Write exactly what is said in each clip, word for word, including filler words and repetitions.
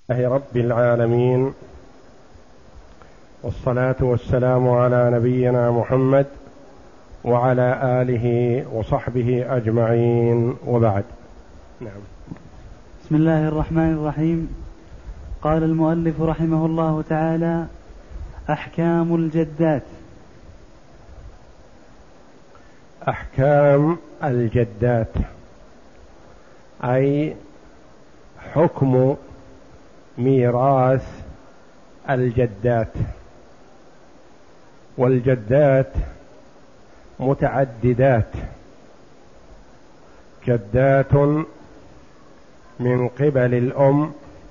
لله رب العالمين، والصلاة والسلام على نبينا محمد وعلى آله وصحبه أجمعين، وبعد. نعم. بسم الله الرحمن الرحيم. قال المؤلف رحمه الله تعالى: أحكام الجدات. أحكام الجدات أي حكم ميراث الجدات. والجدات متعددات: جدات من قبل الأم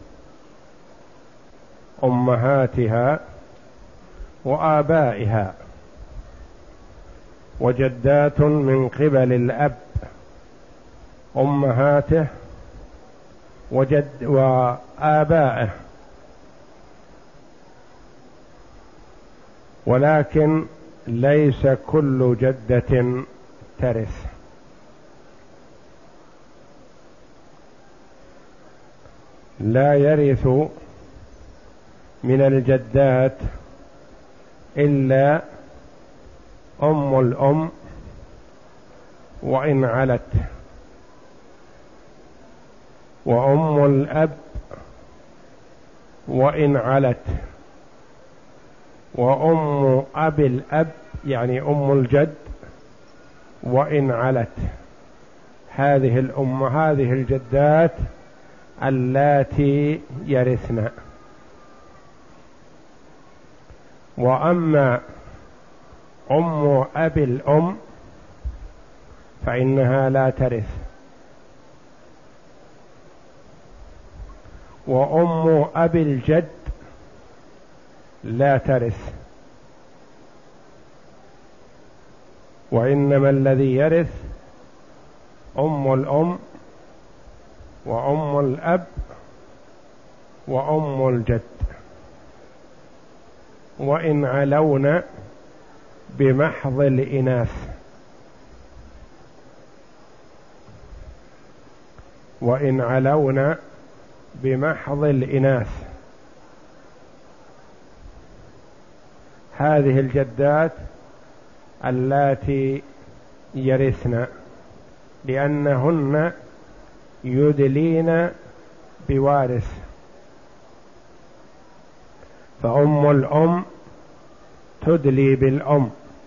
أمهاتها وآبائها، وجدات من قبل الأب أمهاته وجد وآبائه، ولكن ليس كل جدة ترث. لا يرث من الجدات إلا أم الأم وإن علت، وأم الأب وإن علت، وأم أبي الأب يعني أم الجد وإن علت. هذه الأم هذه الجدات اللاتي يرثن. وأما أم أبي الأم فإنها لا ترث، وأم أبي الجد لا ترث، وإنما الذي يرث أم الأم وأم الأب وأم الجد، وإن علون بمحض الإناث. وإن علون بمحض الإناث. هذه الجدات اللاتي يرثن، لأنهن يدلين بوارث. فأم الأم تدلي بالأم،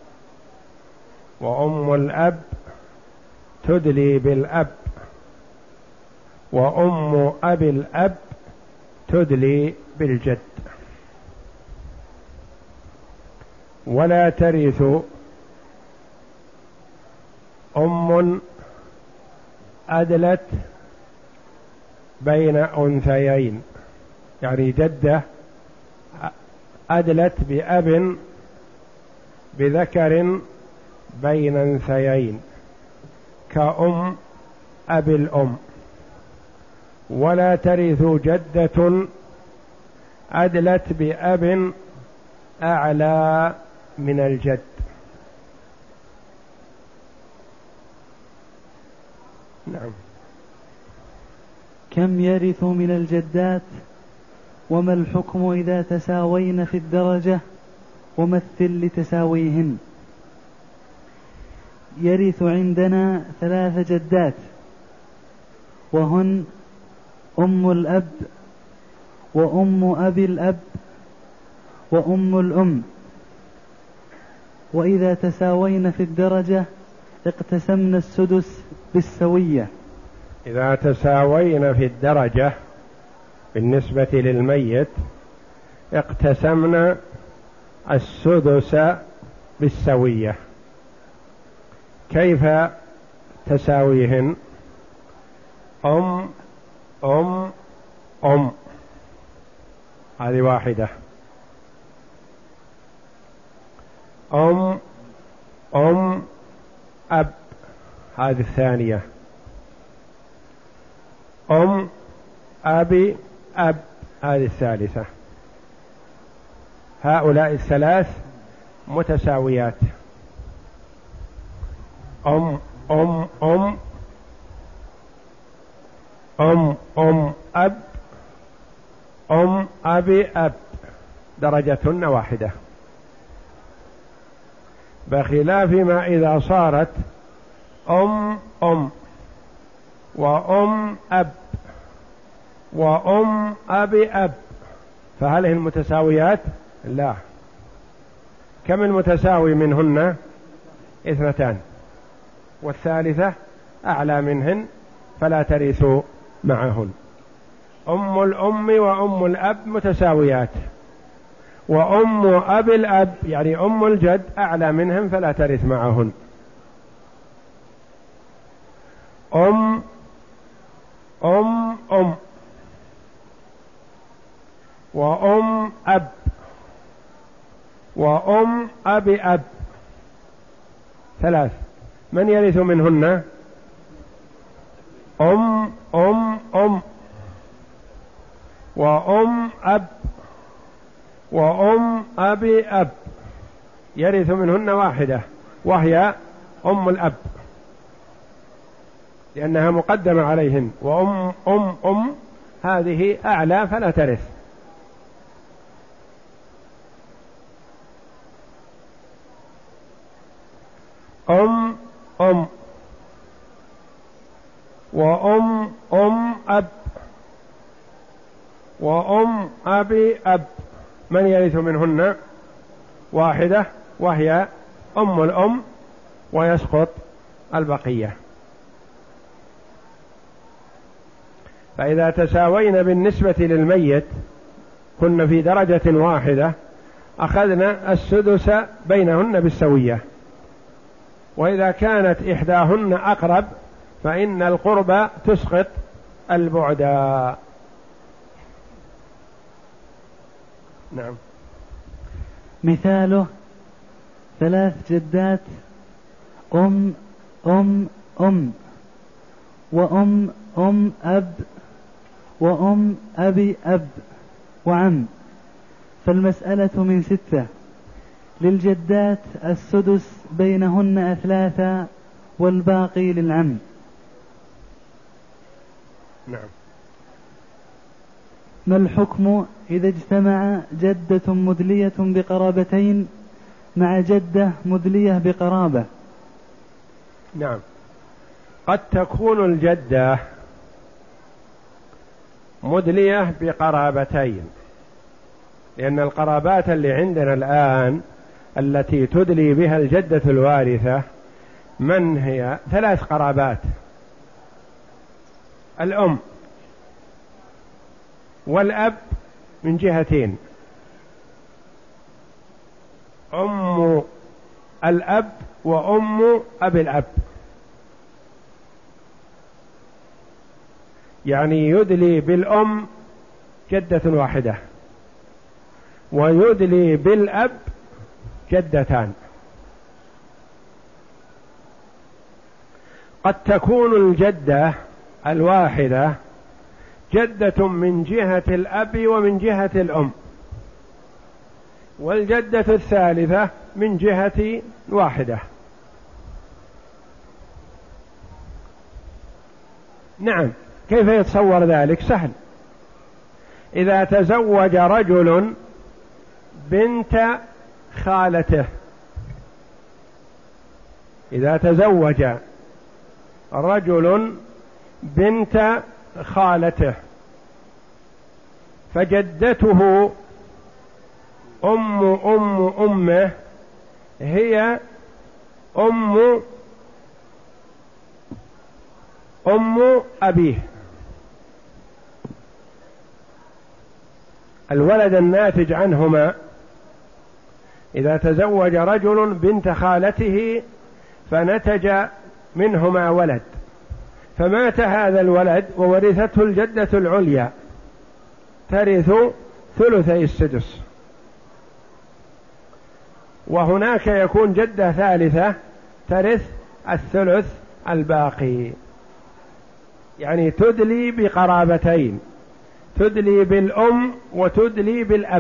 وأم الأب تدلي بالأب، وأم أبي الأب تدلي بالجد. ولا ترث أم أدلت بين أنثيين، يعني جدة أدلت بأب بذكر بين أنثيين كأم أبي الأم. ولا ترث جدة أدلت بأب أعلى من الجد. نعم. كم يرث من الجدات؟ وما الحكم إذا تساوين في الدرجة؟ ومثل لتساويهن. يرث عندنا ثلاث جدات، وهن أم الأب وأم أبي الأب وأم الأم. وإذا تساوين في الدرجة اقتسمن السدس بالسوية. إذا تساوين في الدرجة بالنسبة للميت اقتسمن السدس بالسوية. كيف تساويهن؟ أم أم أم هذه واحدة، أم أم أب هذه الثانية، أم أبي أب هذه الثالثة. هؤلاء الثلاث متساويات. أم أم أم أم أم أب أم أبي أب درجتهن واحدة، بخلاف ما إذا صارت أم أم وأم أب وأم أبي أب، فهل هن متساويات؟ لا. كم المتساوي منهن؟ اثنتان، والثالثة أعلى منهن فلا ترث معهن. أم الأم وأم الأب متساويات، وأم أبي الأب يعني أم الجد أعلى منهم فلا ترث معهن. أم أم أم وأم أب وأم أبي أب ثلاث، من يرث منهن؟ أم أم أم وأم أب وأم أبي أب، يرث منهن واحدة وهي أم الأب لأنها مقدمة عليهن، وأم أم أم هذه أعلى فلا ترث. أم أم وأم أم أب وأم أبي أب، من يرث منهن؟ واحدة وهي أم الأم، ويسقط البقية. فإذا تساوين بالنسبة للميت كن في درجة واحدة أخذنا السدس بينهن بالسوية، وإذا كانت إحداهن أقرب فإن القرب تسقط البعد. نعم. مثاله ثلاث جدات أم أم أم وأم أم أب وأم أبي أب وعم، فالمسألة من ستة، للجدات السدس بينهن أثلاثا والباقي للعم. نعم. ما الحكم إذا اجتمع جدة مدلية بقرابتين مع جدة مدلية بقرابة؟ نعم، قد تكون الجدة مدلية بقرابتين، لأن القرابات اللي عندنا الآن التي تدلي بها الجدة الوارثة من هي؟ ثلاث قرابات: الأم والأب من جهتين، أم الأب وأم أبي الأب، يعني يدلي بالأم جدة واحدة ويدلي بالأب جدتان. قد تكون الجدة الواحدة جدة من جهة الأب ومن جهة الأم، والجدة الثالثة من جهة واحدة. نعم، كيف يتصور ذلك؟ سهل. إذا تزوج رجل بنت خالته، إذا تزوج رجل بنت خالته فجدته أم أم أمه هي أم أم أبيه، الولد الناتج عنهما إذا تزوج رجل بنت خالته فنتج منهما ولد، فمات هذا الولد وورثته الجدة العليا ترث ثلثي السدس، وهناك يكون جدة ثالثة ترث الثلث الباقي، يعني تدلي بقرابتين، تدلي بالأم وتدلي بالأب،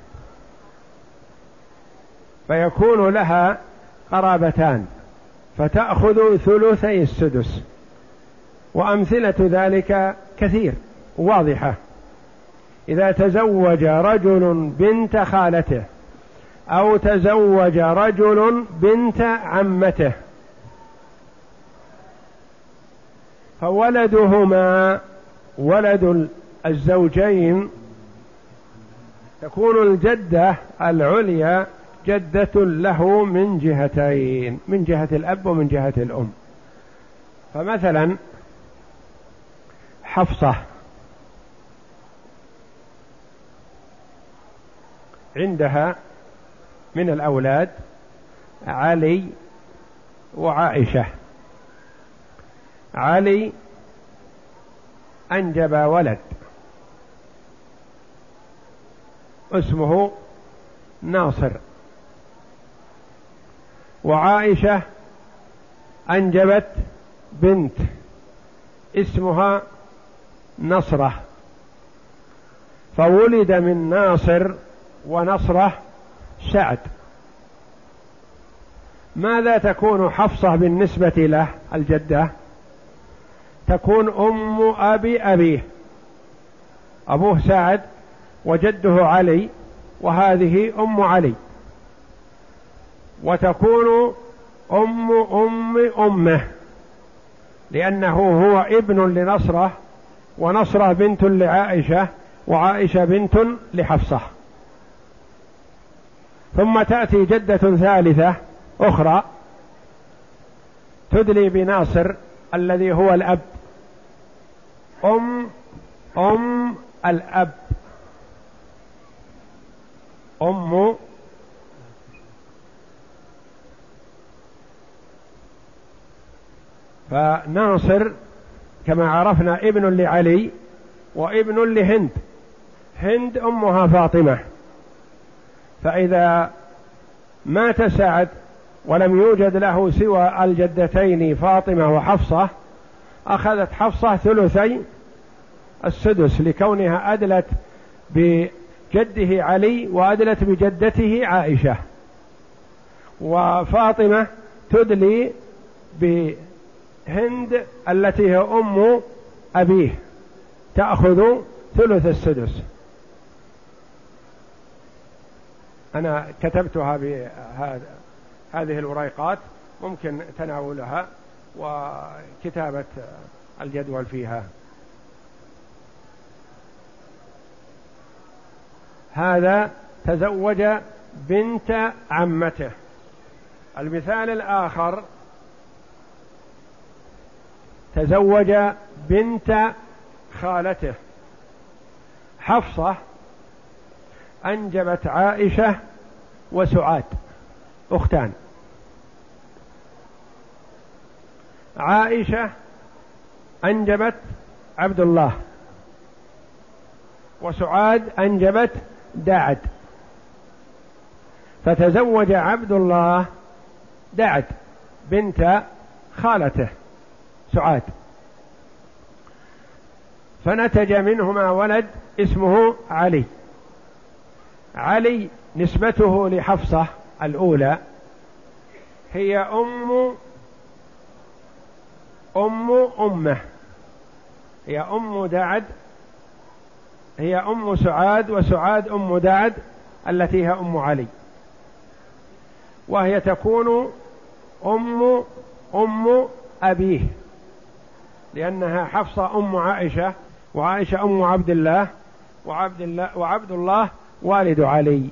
فيكون لها قرابتان فتأخذ ثلثي السدس. وأمثلة ذلك كثير واضحة. إذا تزوج رجل بنت خالته أو تزوج رجل بنت عمته فولدهما ولد الزوجين تكون الجدة العليا جدة له من جهتين، من جهة الأب ومن جهة الأم. فمثلا حفصة عندها من الأولاد علي وعائشة. علي أنجب ولد اسمه ناصر، وعائشة أنجبت بنت اسمها نصرة، فولد من ناصر ونصرة سعد. ماذا تكون حفصة بالنسبة له الجدة؟ تكون أم أبي أبيه، أبوه سعد وجده علي، وهذه أم علي، وتكون أم أم أمه لأنه هو ابن لنصرة، ونصرة بنت لعائشة، وعائشة بنت لحفصة. ثم تأتي جدة ثالثة أخرى تدلي بناصر الذي هو الأب، أم أم الأب، أم فناصر كما عرفنا ابن لعلي وابن لهند، هند أمها فاطمة. فإذا مات سعد ولم يوجد له سوى الجدتين فاطمة وحفصة، أخذت حفصة ثلثي السدس لكونها أدلت بجده علي وأدلت بجدته عائشة، وفاطمة تدلي بهند التي هي أم أبيه تأخذ ثلث السدس. أنا كتبتها بهذه الوريقات، ممكن تناولها وكتابة الجدول فيها. هذا تزوج بنت عمته. المثال الآخر تزوج بنت خالته. حفصة أنجبت عائشة وسعاد أختان. عائشة أنجبت عبد الله، وسعاد أنجبت داعد، فتزوج عبد الله داعد بنت خالته سعاد، فنتج منهما ولد اسمه علي. علي نسبته لحفصة الأولى هي أم أم أمه، هي أم داعد، هي أم سعاد، وسعاد أم داعد التي هي أم علي، وهي تكون أم أم أبيه لأنها حفصة أم عائشة، وعائشة أم عبد الله، وعبد الله وعبد الله والد علي.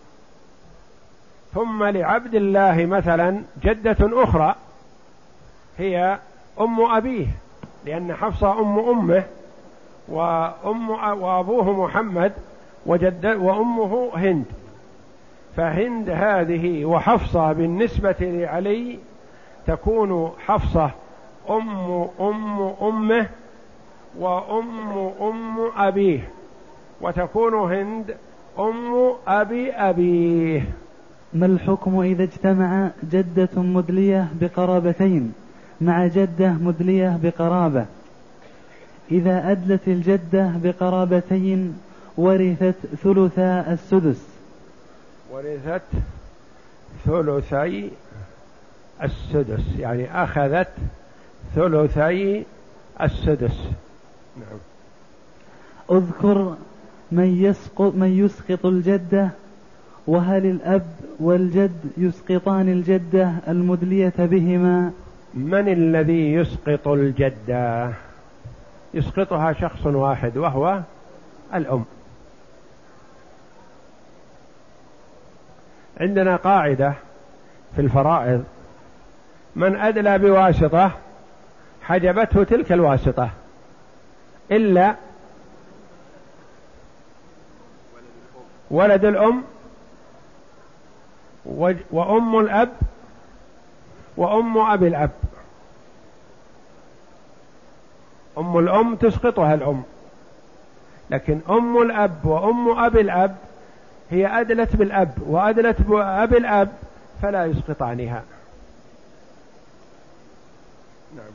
ثم لعبد الله مثلا جدة أخرى هي أم أبيه، لأن حفصة أم أمه، وأم وأبوه محمد، وجد وأمه هند، فهند هذه وحفصة بالنسبة لعلي تكون حفصة أم أم أمه وأم أم أبيه، وتكون هند أم أبي أبيه. ما الحكم إذا اجتمع جدة مدلية بقرابتين مع جدة مدلية بقرابة؟ إذا أدلت الجدة بقرابتين ورثت ثلثا السدس. ورثت ثلثي السدس يعني أخذت ثلثي السدس. نعم. اذكر من يسقط, من يسقط الجدة، وهل الأب والجد يسقطان الجدة المدلية بهما؟ من الذي يسقط الجدة؟ يسقطها شخص واحد وهو الأم. عندنا قاعدة في الفرائض: من أدلى بواسطة حجبته تلك الواسطة إلا ولد الأم وأم الأب وأم أبي الأب. أم الأم تسقطها الأم، لكن أم الأب وأم أبي الأب هي أدلت بالأب وأدلت بأبي الأب فلا يسقطانها. نعم.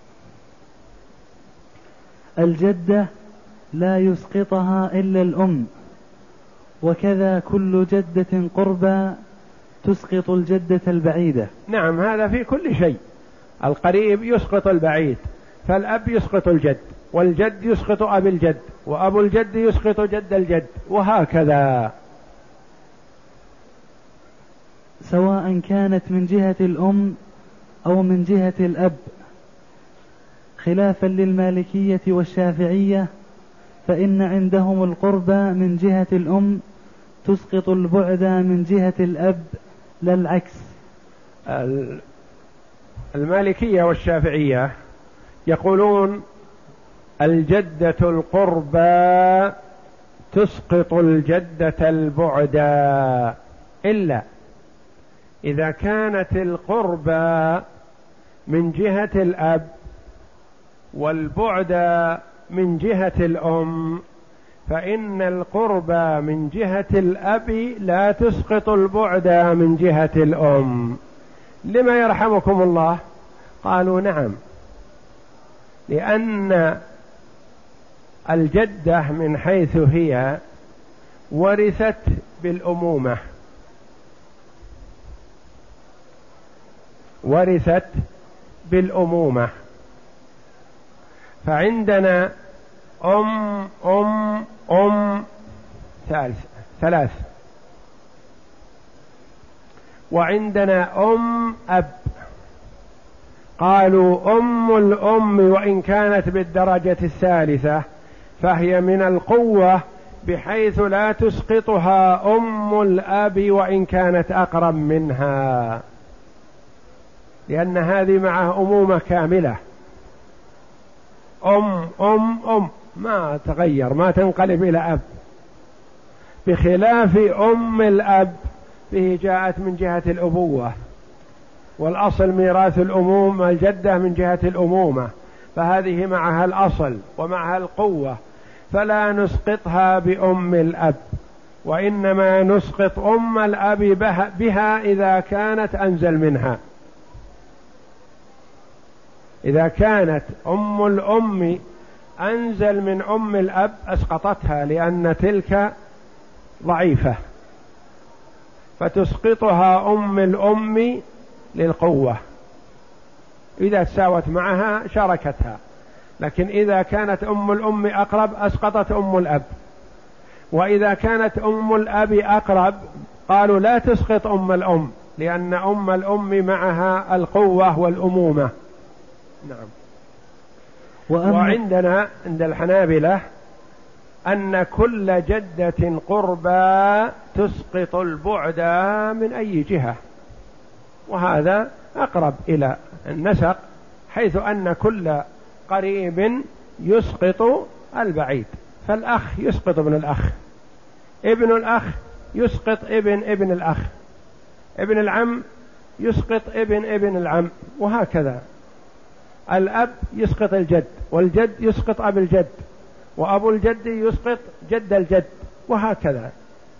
الجدة لا يسقطها إلا الأم، وكذا كل جدة قربى تسقط الجدة البعيدة. نعم، هذا في كل شيء. القريب يسقط البعيد، فالأب يسقط الجد، والجد يسقط أبي الجد، وأبو الجد يسقط جد الجد، وهكذا. سواء كانت من جهة الأم أو من جهة الأب، خلافا للمالكية والشافعية، فإن عندهم القربى من جهة الأم تسقط البعد من جهة الأب، لا العكس. المالكية والشافعية يقولون الجدة القربى تسقط الجدة البعدى إلا إذا كانت القربى من جهة الأب والبعدى من جهة الأم، فإن القربى من جهة الأب لا تسقط البعدى من جهة الأم. لما يرحمكم الله؟ قالوا نعم، لأن الجدة من حيث هي ورثت بالأمومة، ورثت بالأمومة، فعندنا أم أم أم ثالث ثلاث، وعندنا أم أب. قالوا أم الأم وإن كانت بالدرجة الثالثة فهي من القوة بحيث لا تسقطها أم الأب وإن كانت أقرب منها، لأن هذه معها أمومة كاملة. أم أم أم ما تغير، ما تنقلب إلى أب، بخلاف أم الأب به جاءت من جهة الأبوة، والأصل ميراث الأموم الجدة من جهة الأمومة، فهذه معها الأصل ومعها القوة، فلا نسقطها بأم الأب، وإنما نسقط أم الأب بها إذا كانت أنزل منها. إذا كانت أم الأم أنزل من أم الأب أسقطتها، لأن تلك ضعيفة، فتسقطها أم الأم للقوة، إذا تساوت معها شاركتها. لكن إذا كانت أم الأم أقرب أسقطت أم الأب، وإذا كانت أم الأب أقرب قالوا لا تسقط أم الأم، لأن أم الأم معها القوة والأمومة. نعم. وعندنا عند الحنابلة أن كل جدة قربى تسقط البعد من أي جهة، وهذا أقرب إلى النسق، حيث أن كل قريب يسقط البعيد. فالأخ يسقط ابن الأخ، ابن الأخ يسقط ابن ابن الأخ، ابن العم يسقط ابن ابن العم، وهكذا. الأب يسقط الجد، والجد يسقط أبو الجد، وأبو الجد يسقط جد الجد، وهكذا.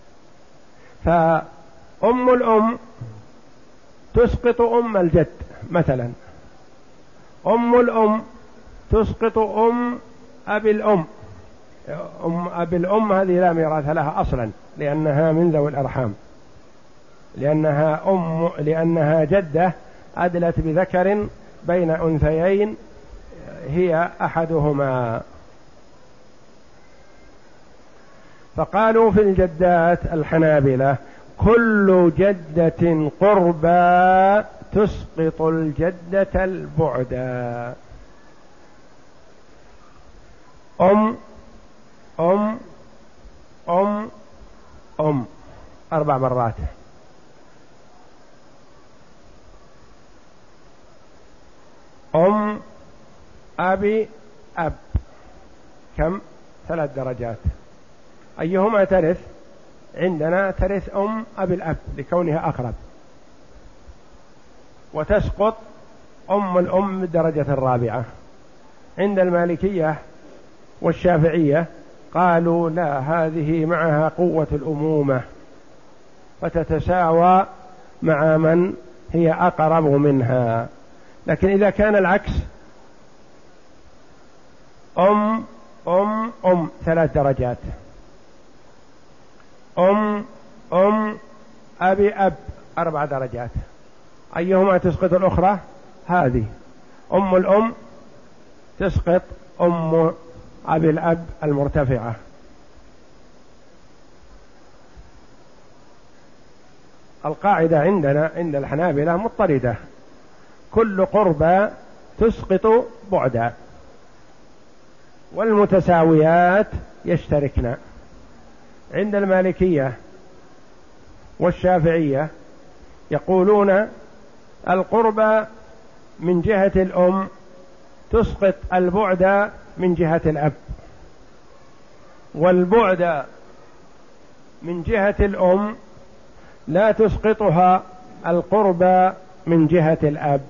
فأم الأم تسقط أم الجد مثلا، أم الأم تسقط أم أبي الأم. أم أبي الأم هذه لا ميراث لها أصلا، لأنها من ذوي الأرحام، لأنها أم لأنها جدة أدلت بذكر بين أنثيين هي أحدهما. فقالوا في الجدات الحنابلة كل جدة قربى تسقط الجدة البعدى. أم أم أم أم أربع مرات. أم أبي أب كم؟ ثلاث درجات. أيهما ترث؟ عندنا ترث أم أبي الأب لكونها أقرب، وتسقط أم الأم بالدرجة الرابعة. عند المالكية والشافعية قالوا لا، هذه معها قوة الأمومة فتتساوى مع من هي أقرب منها. لكن إذا كان العكس أم أم أم ثلاث درجات، أم أم أبي أب أربع درجات. أيهما تسقط الأخرى؟ هذه أم الأم تسقط أم أبي الأب المرتفعة. القاعدة عندنا عند الحنابلة مضطردة، كل قربى تسقط بعدا، والمتساويات يشتركن. عند المالكية والشافعية يقولون القربى من جهة الأم تسقط البعد من جهة الأب، والبعد من جهة الأم لا تسقطها القربى من جهة الأب.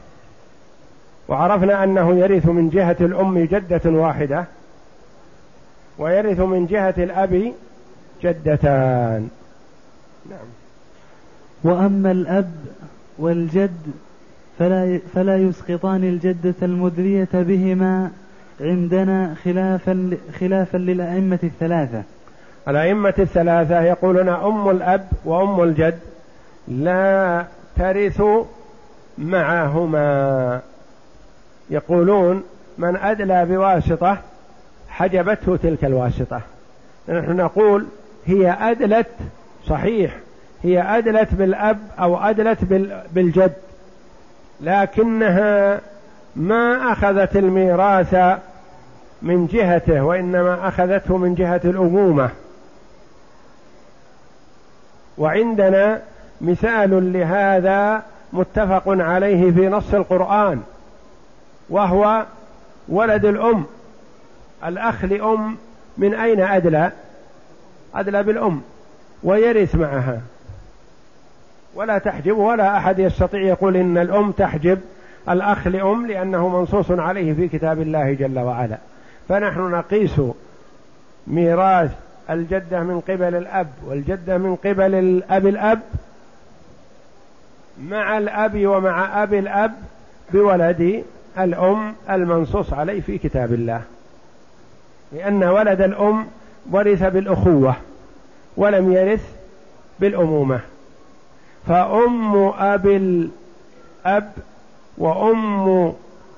وعرفنا أنه يرث من جهة الأم جدة واحدة، ويرث من جهة الأب جدتان. نعم. وأما الأب والجد فلا فلا يسقطان الجدة المدرية بهما عندنا خلافا خلافا للأئمة الثلاثة. الأئمة الثلاثة يقولون أم الأب وأم الجد لا ترث معهما، يقولون من أدلى بواسطة حجبته تلك الواسطة. نحن نقول هي أدلت، صحيح هي أدلت بالأب أو أدلت بالجد، لكنها ما أخذت الميراث من جهته، وإنما أخذته من جهة الأمومة. وعندنا مثال لهذا متفق عليه في نص القرآن، وهو ولد الأم. الأخ لأم من أين أدلى؟ أدلى بالأم، ويرث معها ولا تحجب، ولا أحد يستطيع يقول إن الأم تحجب الأخ لأم، لأنه منصوص عليه في كتاب الله جل وعلا. فنحن نقيس ميراث الجدة من قبل الأب والجدة من قبل الأب الأب مع الأب ومع أبي الأب بولد الأم المنصوص عليه في كتاب الله، لأن ولد الأم ورث بالأخوة ولم يرث بالأمومة. فأم أبي الأب وأم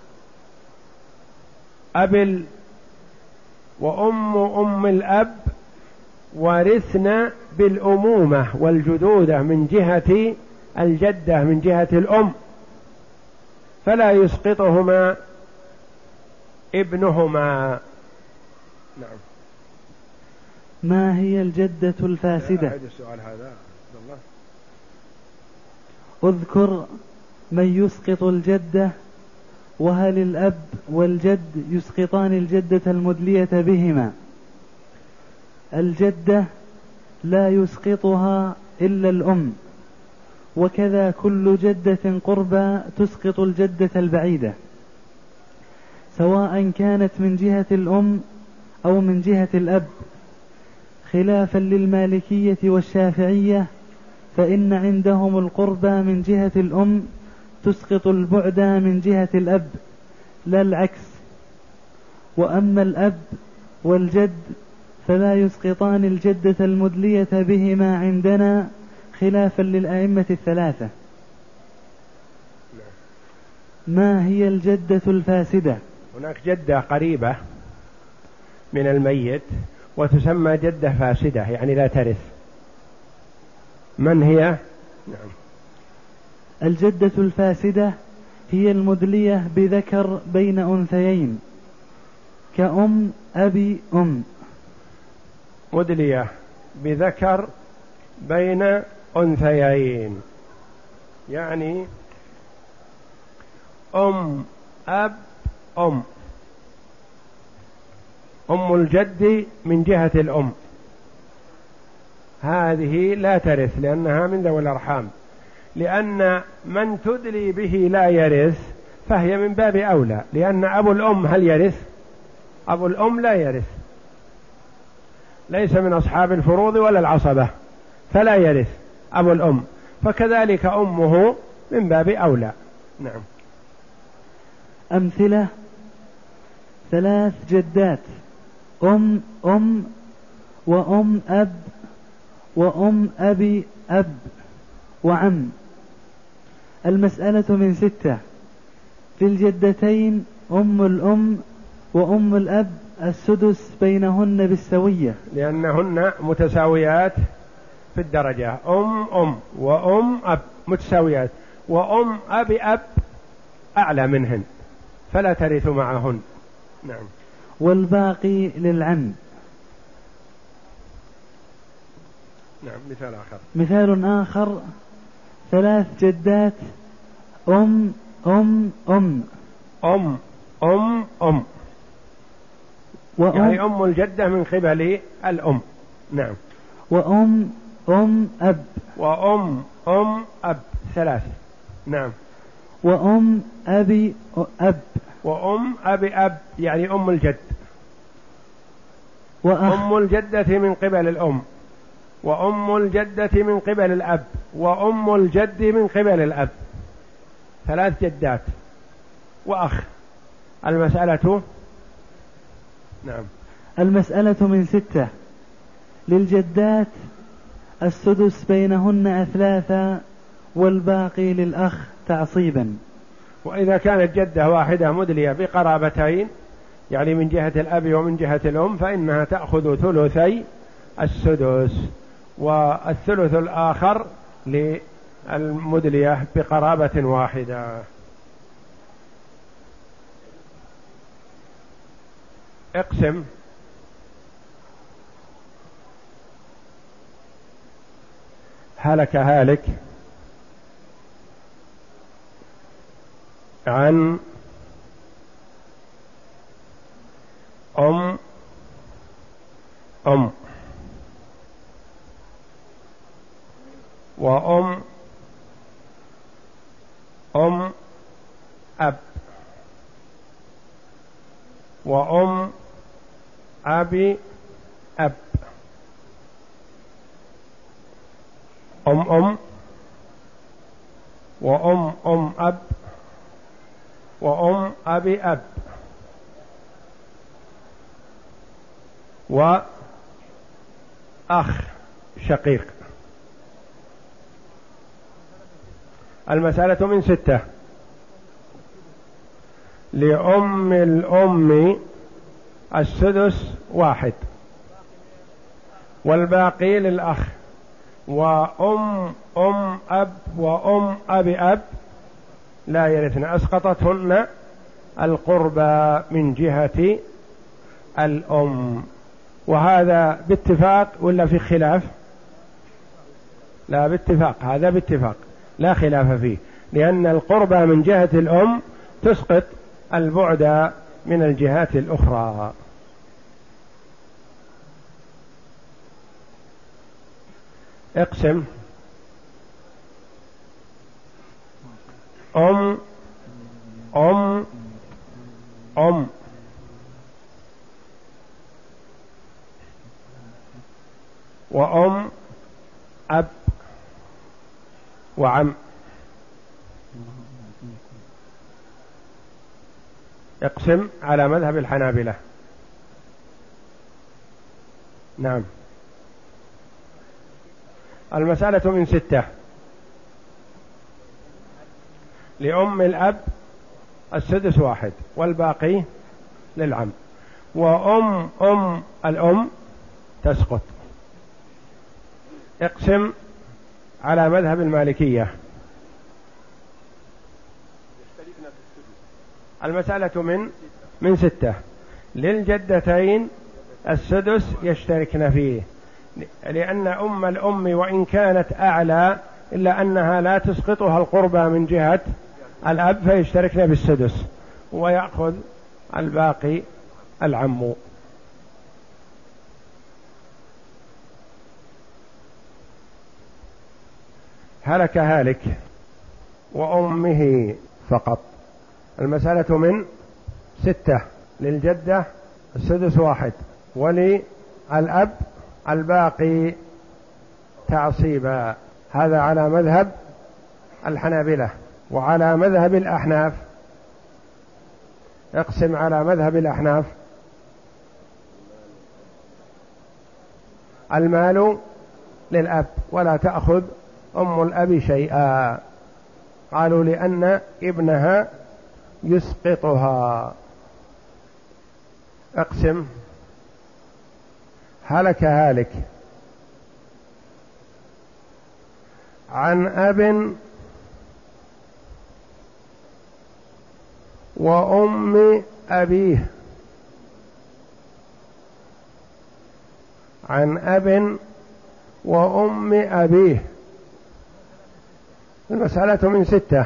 أبي وأم أم الأب ورثنا بالأمومة والجدودة من جهة الجدة من جهة الأم، فلا يسقطهما ابنهما. نعم. ما هي الجدة الفاسدة؟ السؤال هذا الله. اذكر من يسقط الجدة، وهل الأب والجد يسقطان الجدة المدلية بهما؟ الجدة لا يسقطها إلا الأم، وكذا كل جدة قربى تسقط الجدة البعيدة، سواء كانت من جهة الأم أو من جهة الأب، خلافا للمالكية والشافعية، فإن عندهم القربى من جهة الأم تسقط البعد من جهة الأب لا العكس. وأما الأب والجد فلا يسقطان الجدة المدلية بهما عندنا خلافا للأئمة الثلاثة. ما هي الجدة الفاسدة؟ هناك جدة قريبة من الميت وتسمى جدة فاسدة يعني لا ترث. من هي؟ نعم. الجدة الفاسدة هي المدلية بذكر بين أنثيين كأم أبي أم. مدلية بذكر بين أنثيين يعني أم أب أم. أم الجد من جهة الأم هذه لا ترث لأنها من ذوي الأرحام، لأن من تدلي به لا يرث فهي من باب أولى، لأن أبو الأم هل يرث؟ أبو الأم لا يرث، ليس من أصحاب الفروض ولا العصبة فلا يرث أبو الأم، فكذلك أمه من باب أولى. نعم. أمثلة: ثلاث جدات أم أم وأم أب وأم أبي أب وعم. المسألة من ستة. في الجدتين أم الأم وأم الأب السدس بينهن بالسوية لأنهن متساويات في الدرجة، أم أم وأم أب متساويات، وأم أبي أب أعلى منهن فلا ترث معهن. نعم. والباقي للعم. نعم. مثال آخر. مثال آخر: ثلاث جدات أم أم أم أم أم أم وأم يعني أم الجدة من قبل الأم. نعم. وأم أم أب وأم أم أب ثلاث. نعم. وأم أبي أب وأم أبي أب يعني أم الجد. وأخ أم الجدة من قبل الأم، وأم الجدة من قبل الأب، وأم الجد من قبل الأب، ثلاث جدات وأخ. المسألة. نعم. المسألة من ستة. للجدات السدس بينهن أثلاثا والباقي للأخ تعصيبا. وإذا كانت جدة واحدة مدلية بقرابتين يعني من جهة الأب ومن جهة الأم فإنها تأخذ ثلثي السدس، والثلث الآخر للمدلية بقرابة واحدة. اقسم. هلك هالك عن أم أم وأم أم أب وأم أبي أب. أم أم وأم أم أب وأم أبي أب وأخ شقيق. المسألة من ستة. لأم الأم السدس واحد والباقي للأخ، وأم أم أب وأم أبي أب لا يرثن، أسقطتهن القربى من جهة الأم. وهذا باتفاق ولا في خلاف؟ لا باتفاق، هذا باتفاق لا خلاف فيه، لأن القربى من جهة الأم تسقط البعد من الجهات الأخرى. اقسم. أم أم أم وأم أب وعم. اقسم على مذهب الحنابلة. نعم. المسألة من ستة. لأم الأب السدس واحد والباقي للعم، وأم أم الأم تسقط. اقسم على مذهب المالكية. المسألة من من ستة. للجدتين السدس يشتركن فيه، لأن أم الأم وإن كانت أعلى إلا أنها لا تسقطها القربى من جهة الأب، فيشتركن بالسدس، ويأخذ الباقي العم. هلك هالك وأمه فقط. المسألة من ستة. للجدة السدس واحد، وللأب الباقي تعصيبا. هذا على مذهب الحنابلة. وعلى مذهب الأحناف اقسم على مذهب الأحناف. المال للأب ولا تأخذ أم الأب شيئا، قالوا لأن ابنها يسقطها. اقسم. هلك هالك عن أب وأم أبيه. عن أب وأم أبيه. المسألة من ستة.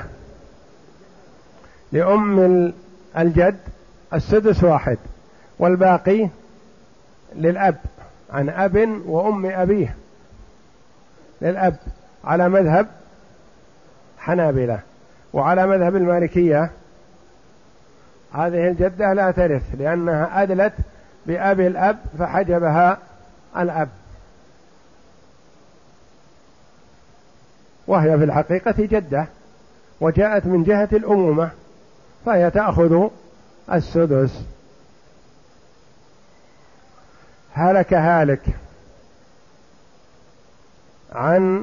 لأم الجد السدس واحد، والباقي للأب. عن أب وأم أبيه للأب على مذهب حنابلة. وعلى مذهب المالكية هذه الجدة لا ترث، لأنها أدلت بأبي الأب فحجبها الأب، وهي في الحقيقة جدة وجاءت من جهة الأمومة، فهي تأخذ السدس. هلك هالك عن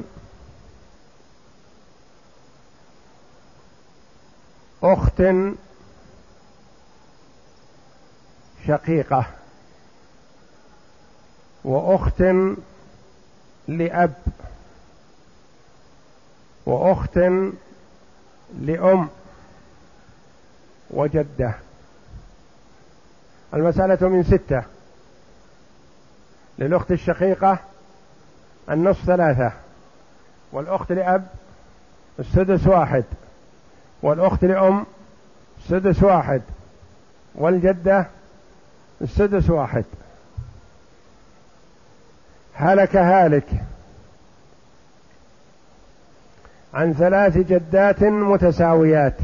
أخت شقيقة وأخت لأب وأخت لأم وجدة. المسألة من ستة. للأخت الشقيقة النصف ثلاثة، والأخت لأب السدس واحد، والأخت لأم السدس واحد، والجدة السدس واحد. هلك هالك عن ثلاث جدات متساويات.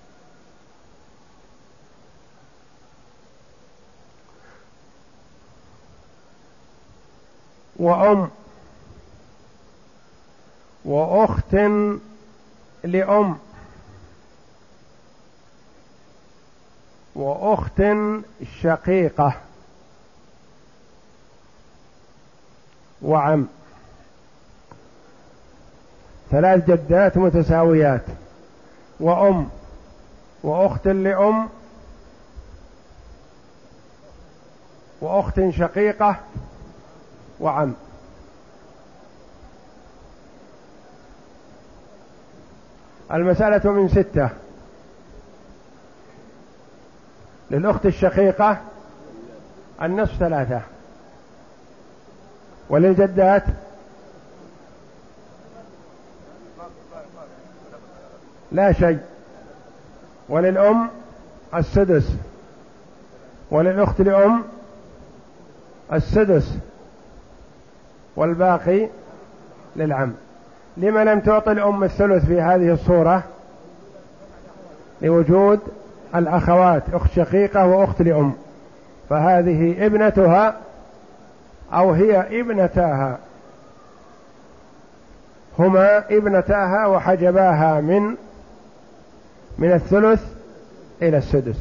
وأم وأخت لأم وأخت شقيقة وعم. ثلاث جدات متساويات، وأم وأخت لأم وأخت شقيقة وعم. المسألة من ستة. للأخت الشقيقة النصف ثلاثة، وللجدات لا شيء، وللأم السدس، وللأخت لأم السدس، والباقي للعم. لما لم تعطي الأم الثلث في هذه الصورة؟ لوجود الأخوات أخت شقيقة وأخت لأم، فهذه ابنتها أو هي ابنتاها، هما ابنتاها وحجباها من من الثلث إلى السدس.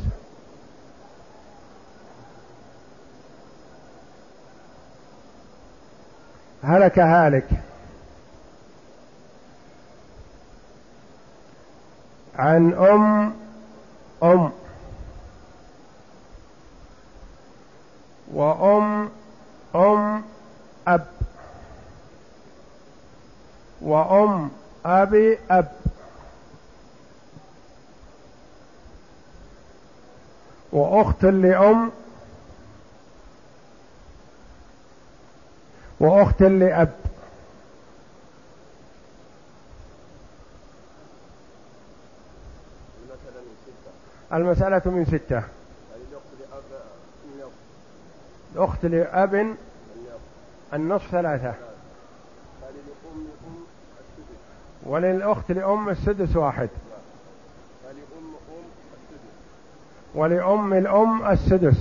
هلك هالك عن أم أم وأم أم أب وأم أبي أب وأخت لأم وأخت لأب. المسألة من ستة. الأخت لأب النصف ثلاثة، وللأخت لأم السدس واحد، ولأم الأم السدس،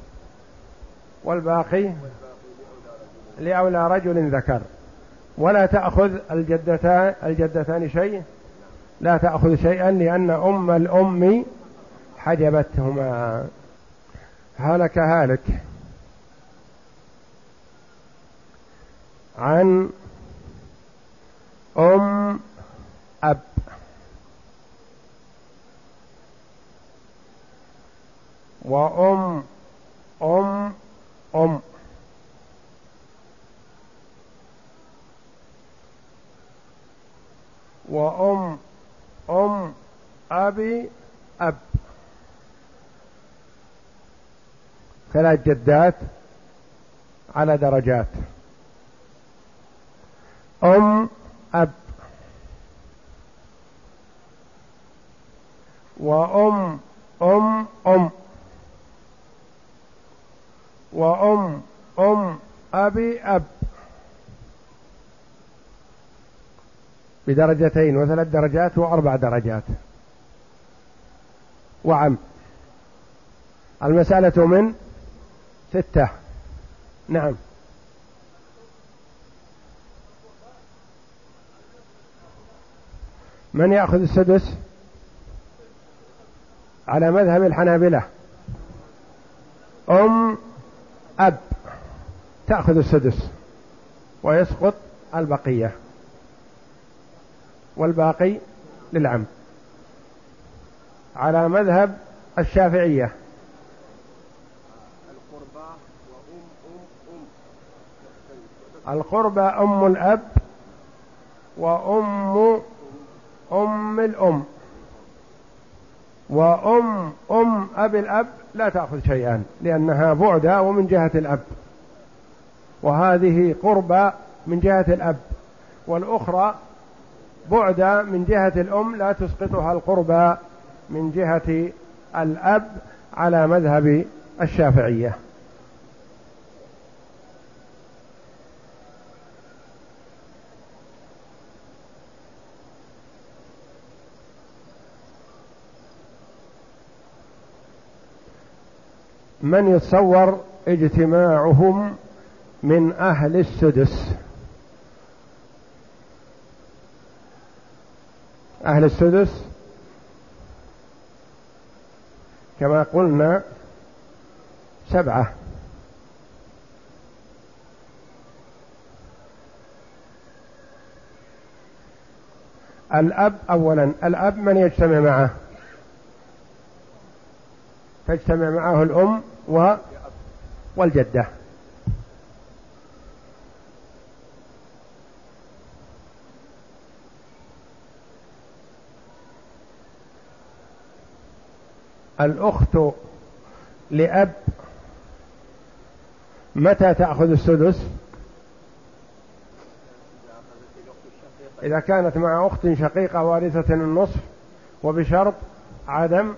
والباقي لأولى رجل ذكر. ولا تأخذ الجدتان الجدتان شيء، لا تأخذ شيئا لأن أم الأم حجبتهما. هلك هالك عن أم أب وأم أم أم وأم أم أبي أب. ثلاث جدات على درجات. أم أب وأم أم أم وأم أم أبي أب بدرجتين وثلاث درجات وأربع درجات وعم. المسألة من ستة. نعم. من يأخذ السدس؟ على مذهب الحنابلة أم أب تأخذ السدس ويسقط البقية، والباقي للعم. على مذهب الشافعية القربى أم الأب وأم أم الأم وأم أم أبي الأب لا تأخذ شيئا لأنها بعدة ومن جهة الأب، وهذه قربى من جهة الأب، والأخرى بعدة من جهة الأم لا تسقطها القربى من جهة الأب على مذهب الشافعية. من يتصور اجتماعهم من أهل السدس؟ أهل السدس كما قلنا سبعة. الأب أولا، الأب من يجتمع معه؟ تجتمع معه الأم و... والجدة. الأخت لأب متى تأخذ السدس؟ إذا كانت مع أخت شقيقة وارثة النصف، وبشرط عدم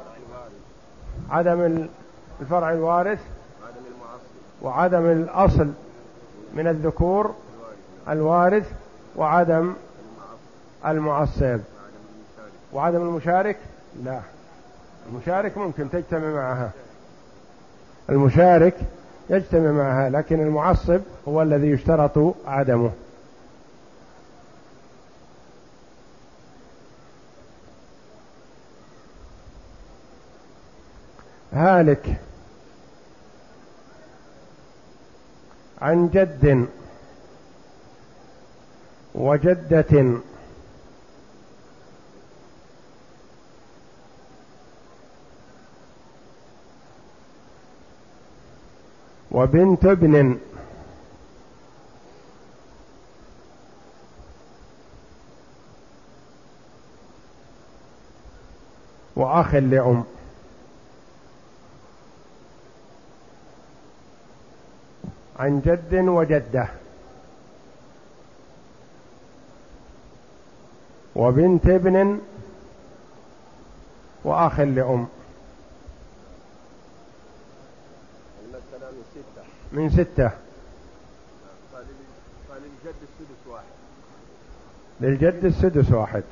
عدم الفرع الوارث وعدم الأصل من الذكور الوارث وعدم المعصب وعدم المشارك. لا، المشارك ممكن تجتمع معها، المشارك يجتمع معها، لكن المعصب هو الذي يشترط عدمه. هالك عن جد وجدة وبنت ابن وأخ لأم. عن جد وجدة وبنت ابن وأخ لأم. المسألة من ستة من ستة. فللجد السدس واحد. للجد السدس واحد.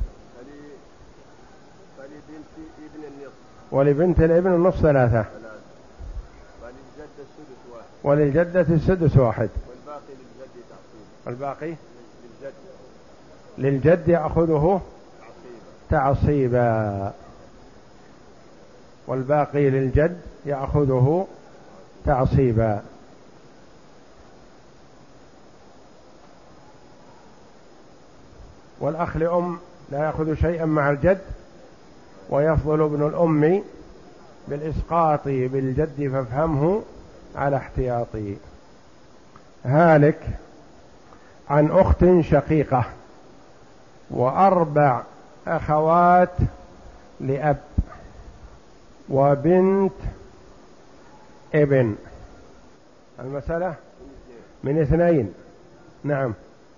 فلبنت ابن النصف. ولبنت الابن النصف ثلاثة. وللجد السدس واحد. وللجدة السدس واحد. والباقي للجد تعصيبا. والباقي للجد للجد يأخذه تعصيبا. والباقي للجد يأخذه تعصيبا. والأخ لأم لا يأخذ شيئا مع الجد، ويفضل ابن الأم بالإسقاط بالجد فافهمه على احتياطي. هالك عن أخت شقيقة وأربع أخوات لأب وبنت ابن. المسألة من اثنين. نعم.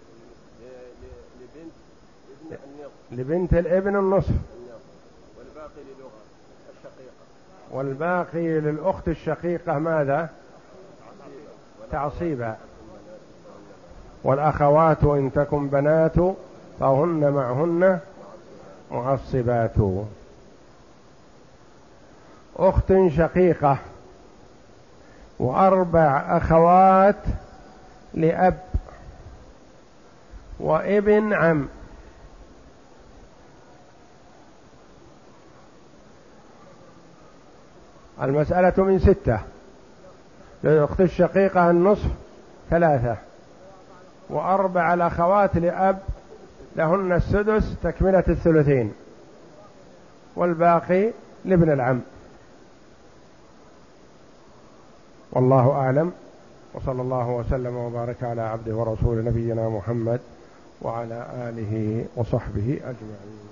لبنت الابن النصف. والباقي للأخت الشقيقة. والباقي للأخت الشقيقة ماذا؟ تعصيبا. والأخوات إن تكن بنات فهن معهن معصبات. أخت شقيقة وأربع أخوات لأب وابن عم. المسألة من ستة. للأخت الشقيقة النصف ثلاثة، وأربع الأخوات لأب لهن السدس تكملة الثلثين، والباقي لابن العم. والله أعلم، وصلى الله وسلم وبارك على عبده ورسول نبينا محمد وعلى آله وصحبه أجمعين.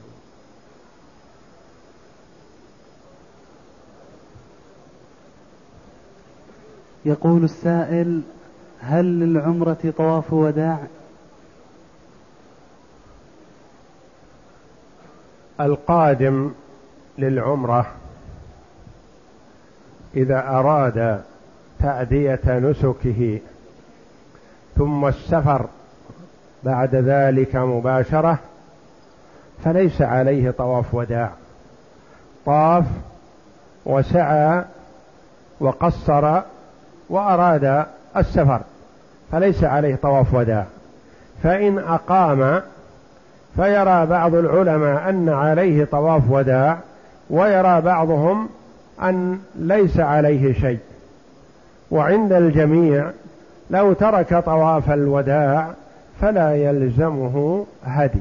يقول السائل: هل للعمرة طواف وداع؟ القادم للعمرة إذا أراد تأدية نسكه ثم السفر بعد ذلك مباشرة فليس عليه طواف وداع. طاف وسعى وقصر وأراد السفر فليس عليه طواف وداع. فإن أقام فيرى بعض العلماء أن عليه طواف وداع، ويرى بعضهم أن ليس عليه شيء. وعند الجميع لو ترك طواف الوداع فلا يلزمه هدي.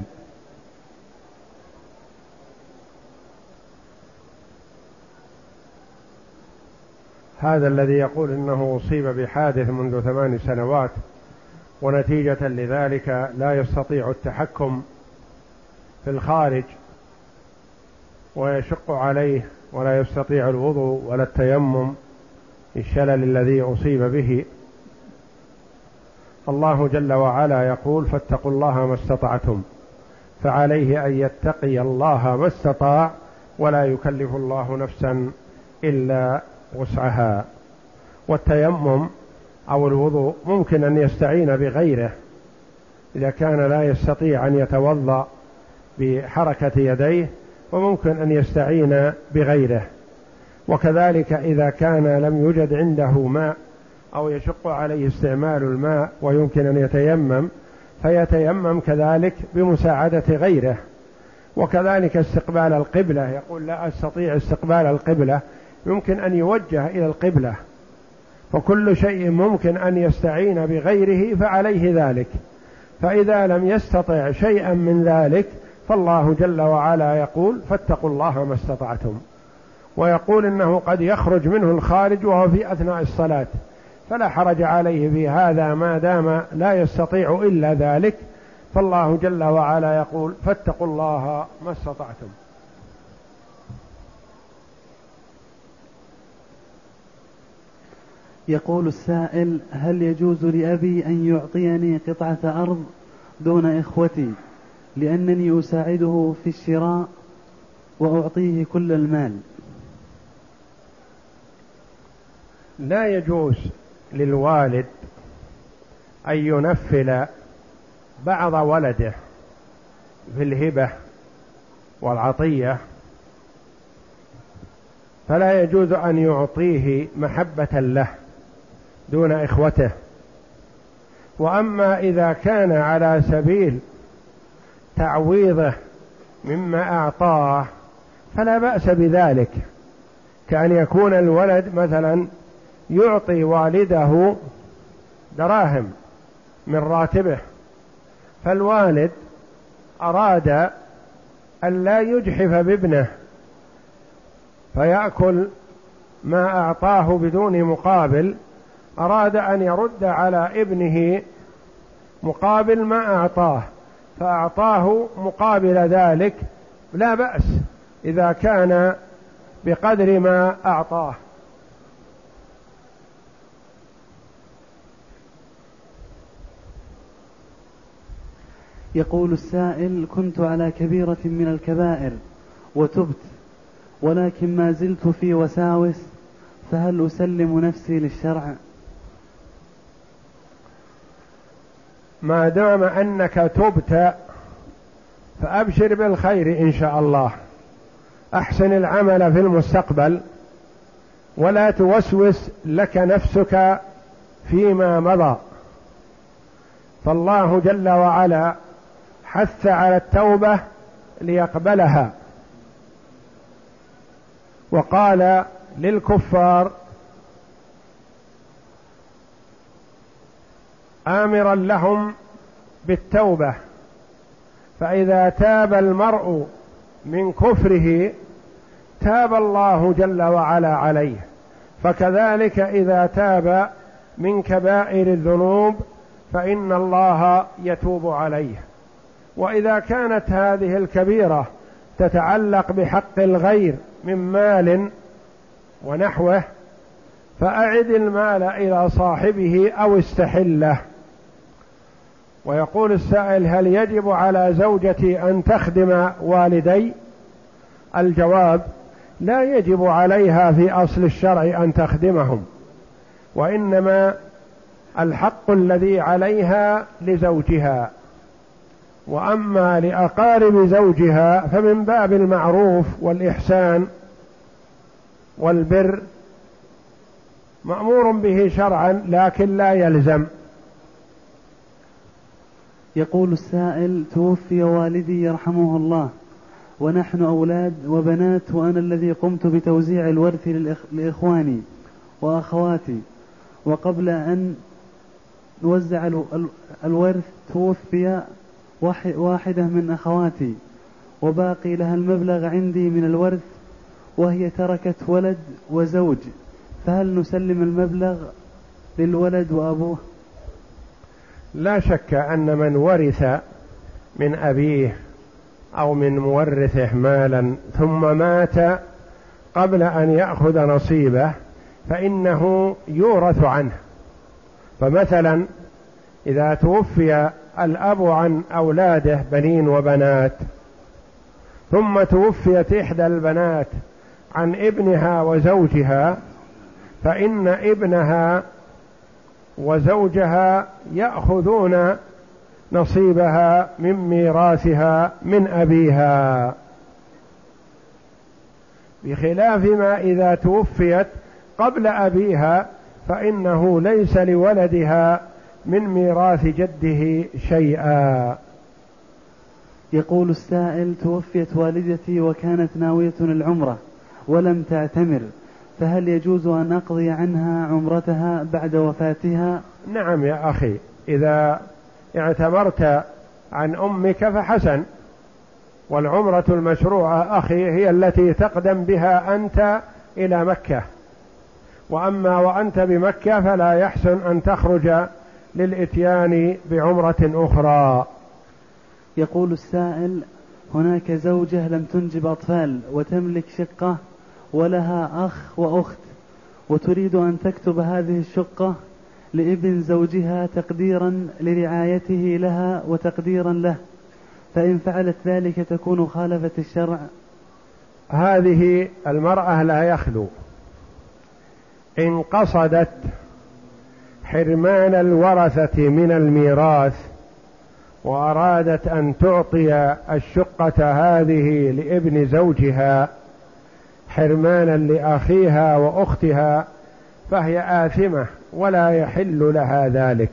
هذا الذي يقول إنه أصيب بحادث منذ ثمان سنوات ونتيجة لذلك لا يستطيع التحكم في الخارج ويشق عليه ولا يستطيع الوضوء ولا التيمم الشلل الذي أصيب به. الله جل وعلا يقول: فاتقوا الله ما استطعتم، فعليه أن يتقي الله ما استطاع، ولا يكلف الله نفسا إلا وسعها. والتيمم أو الوضوء ممكن أن يستعين بغيره إذا كان لا يستطيع أن يتوضأ بحركة يديه، وممكن أن يستعين بغيره. وكذلك إذا كان لم يوجد عنده ماء أو يشق عليه استعمال الماء ويمكن أن يتيمم فيتيمم كذلك بمساعدة غيره. وكذلك استقبال القبلة، يقول: لا أستطيع استقبال القبلة، يمكن أن يوجه إلى القبلة. فكل شيء ممكن أن يستعين بغيره فعليه ذلك. فإذا لم يستطع شيئا من ذلك فالله جل وعلا يقول: فاتقوا الله ما استطعتم. ويقول إنه قد يخرج منه الخارج وهو في أثناء الصلاة، فلا حرج عليه في هذا ما دام لا يستطيع إلا ذلك. فالله جل وعلا يقول: فاتقوا الله ما استطعتم. يقول السائل: هل يجوز لأبي أن يعطيني قطعة أرض دون إخوتي لأنني أساعده في الشراء وأعطيه كل المال؟ لا يجوز للوالد أن ينفل بعض ولده في الهبة والعطية، فلا يجوز أن يعطيه محبة له دون إخوته. وأما إذا كان على سبيل تعويضه مما أعطاه فلا بأس بذلك، كأن يكون الولد مثلا يعطي والده دراهم من راتبه، فالوالد أراد أن لا يجحف بابنه فيأكل ما أعطاه بدون مقابل، أراد أن يرد على ابنه مقابل ما أعطاه فأعطاه مقابل ذلك، لا بأس إذا كان بقدر ما أعطاه. يقول السائل: كنت على كبيرة من الكبائر وتبت، ولكن ما زلت في وساوس، فهل أسلم نفسي للشرع؟ ما دام أنك تبت فأبشر بالخير إن شاء الله، أحسن العمل في المستقبل ولا توسوس لك نفسك فيما مضى، فالله جل وعلا حث على التوبة ليقبلها، وقال للكفار آمرا لهم بالتوبة، فإذا تاب المرء من كفره تاب الله جل وعلا عليه، فكذلك إذا تاب من كبائر الذنوب فإن الله يتوب عليه. وإذا كانت هذه الكبيرة تتعلق بحق الغير من مال ونحوه فأعد المال إلى صاحبه أو استحله. ويقول السائل: هل يجب على زوجتي أن تخدم والدي؟ الجواب: لا يجب عليها في أصل الشرع أن تخدمهم، وإنما الحق الذي عليها لزوجها، وأما لأقارب زوجها فمن باب المعروف والإحسان والبر مأمور به شرعا لكن لا يلزم. يقول السائل: توفي والدي يرحمه الله ونحن أولاد وبنات، وأنا الذي قمت بتوزيع الورث لإخواني وأخواتي، وقبل أن نوزع الورث توفي واحدة من أخواتي وباقي لها المبلغ عندي من الورث، وهي تركت ولد وزوج، فهل نسلم المبلغ للولد وأبوه؟ لا شك أن من ورث من أبيه أو من مورثه مالا ثم مات قبل أن يأخذ نصيبه فإنه يورث عنه. فمثلا إذا توفي الأب عن أولاده بنين وبنات ثم توفيت إحدى البنات عن ابنها وزوجها، فإن ابنها وزوجها يأخذون نصيبها من ميراثها من أبيها، بخلاف ما إذا توفيت قبل أبيها فإنه ليس لولدها من ميراث جده شيئا. يقول السائل: توفيت والدتي وكانت ناوية العمرة ولم تعتمر، فهل يجوز أن أقضي عنها عمرتها بعد وفاتها؟ نعم يا أخي، إذا اعتمرت عن أمك فحسن، والعمرة المشروعة أخي هي التي تقدم بها أنت إلى مكة، وأما وأنت بمكة فلا يحسن أن تخرج للإتيان بعمرة أخرى. يقول السائل: هناك زوجة لم تنجب أطفال وتملك شقة ولها أخ وأخت، وتريد أن تكتب هذه الشقة لابن زوجها تقديرا لرعايته لها وتقديرا له، فإن فعلت ذلك تكون خالفت الشرع؟ هذه المرأة لا يخلو إن قصدت حرمان الورثة من الميراث وأرادت أن تعطي الشقة هذه لابن زوجها حرمانا لأخيها وأختها فهي آثمة ولا يحل لها ذلك.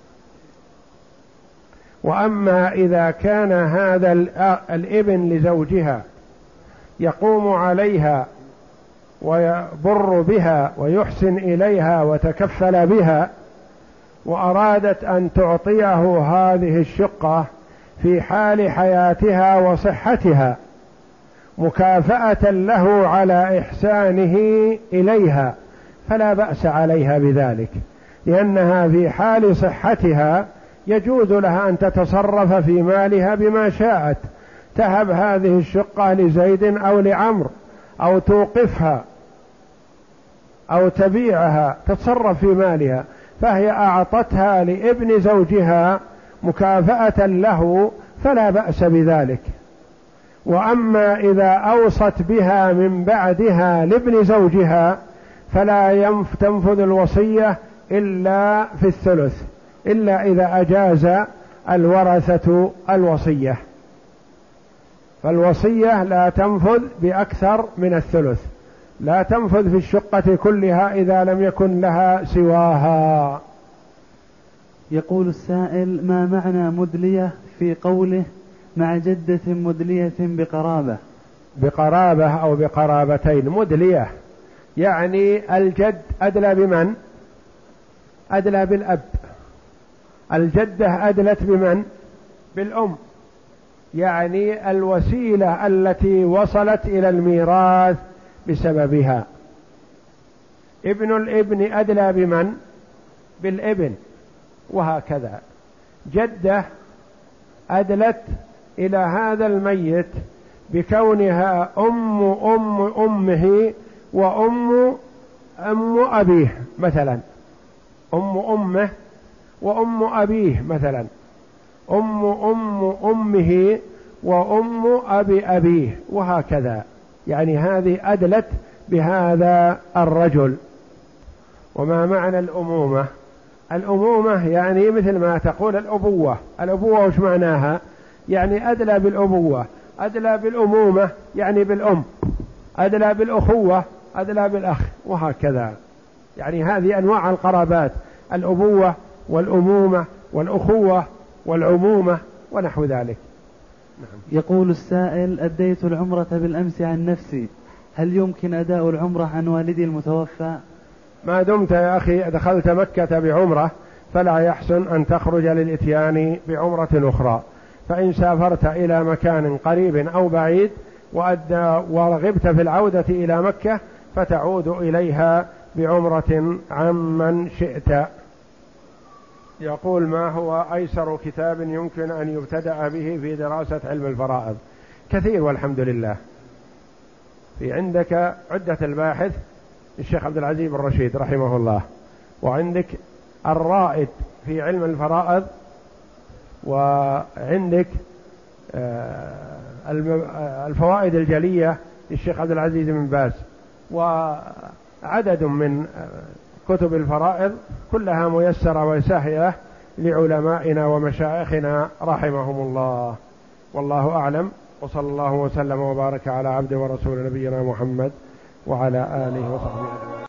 وأما إذا كان هذا الابن لزوجها يقوم عليها ويبر بها ويحسن إليها وتكفل بها وأرادت أن تعطيه هذه الشقة في حال حياتها وصحتها مكافأة له على إحسانه إليها فلا بأس عليها بذلك، لأنها في حال صحتها يجوز لها أن تتصرف في مالها بما شاءت، تهب هذه الشقة لزيد أو لعمر أو توقفها أو تبيعها، تتصرف في مالها، فهي أعطتها لابن زوجها مكافأة له فلا بأس بذلك. وأما إذا أوصت بها من بعدها لابن زوجها فلا تنفذ الوصية إلا في الثلث، إلا إذا أجاز الورثة الوصية، فالوصية لا تنفذ بأكثر من الثلث، لا تنفذ في الشقة كلها إذا لم يكن لها سواها. يقول السائل: ما معنى مدلية في قوله مع جدة مدلية بقرابة؟ بقرابة أو بقرابتين. مدلية يعني الجد أدلى بمن؟ أدلى بالأب. الجدة أدلت بمن؟ بالأم، يعني الوسيلة التي وصلت إلى الميراث بسببها. ابن الابن أدلى بمن؟ بالابن، وهكذا. جدة أدلت إلى هذا الميت بكونها أم أم أمه وأم أم أبيه مثلا، أم أمه وأم أبيه مثلا، أم أم أمه وأم أبي أبيه، وهكذا. يعني هذه أدلت بهذا الرجل. وما معنى الأمومة؟ الأمومة يعني مثل ما تقول الأبوة. الأبوة وش معناها؟ يعني أدلى بالأبوة، أدلى بالأمومة يعني بالأم، أدلى بالأخوة، أدلى بالأخ، وهكذا. يعني هذه أنواع القرابات: الأبوة والأمومة والأخوة والعمومة ونحو ذلك. نعم. يقول السائل: أديت العمرة بالأمس عن نفسي، هل يمكن أداء العمرة عن والدي المتوفى؟ ما دمت يا أخي دخلت مكة بعمرة فلا يحسن أن تخرج للإتيان بعمرة أخرى. فإن سافرت إلى مكان قريب أو بعيد ورغبت في العودة إلى مكة فتعود إليها بعمرة عمن شئت. يقول: ما هو أيسر كتاب يمكن أن يبتدأ به في دراسة علم الفرائض؟ كثير والحمد لله. في عندك عدة الباحث الشيخ عبد العزيز بن رشيد رحمه الله، وعندك الرائد في علم الفرائض، وعندك الفوائد الجلية للشيخ عبد العزيز بن باز، وعدد من كتب الفرائض كلها ميسرة وسهلة لعلمائنا ومشايخنا رحمهم الله. والله أعلم، وصلى الله وسلم وبارك على عبد ورسول نبينا محمد وعلى آله وصحبه أجمعين.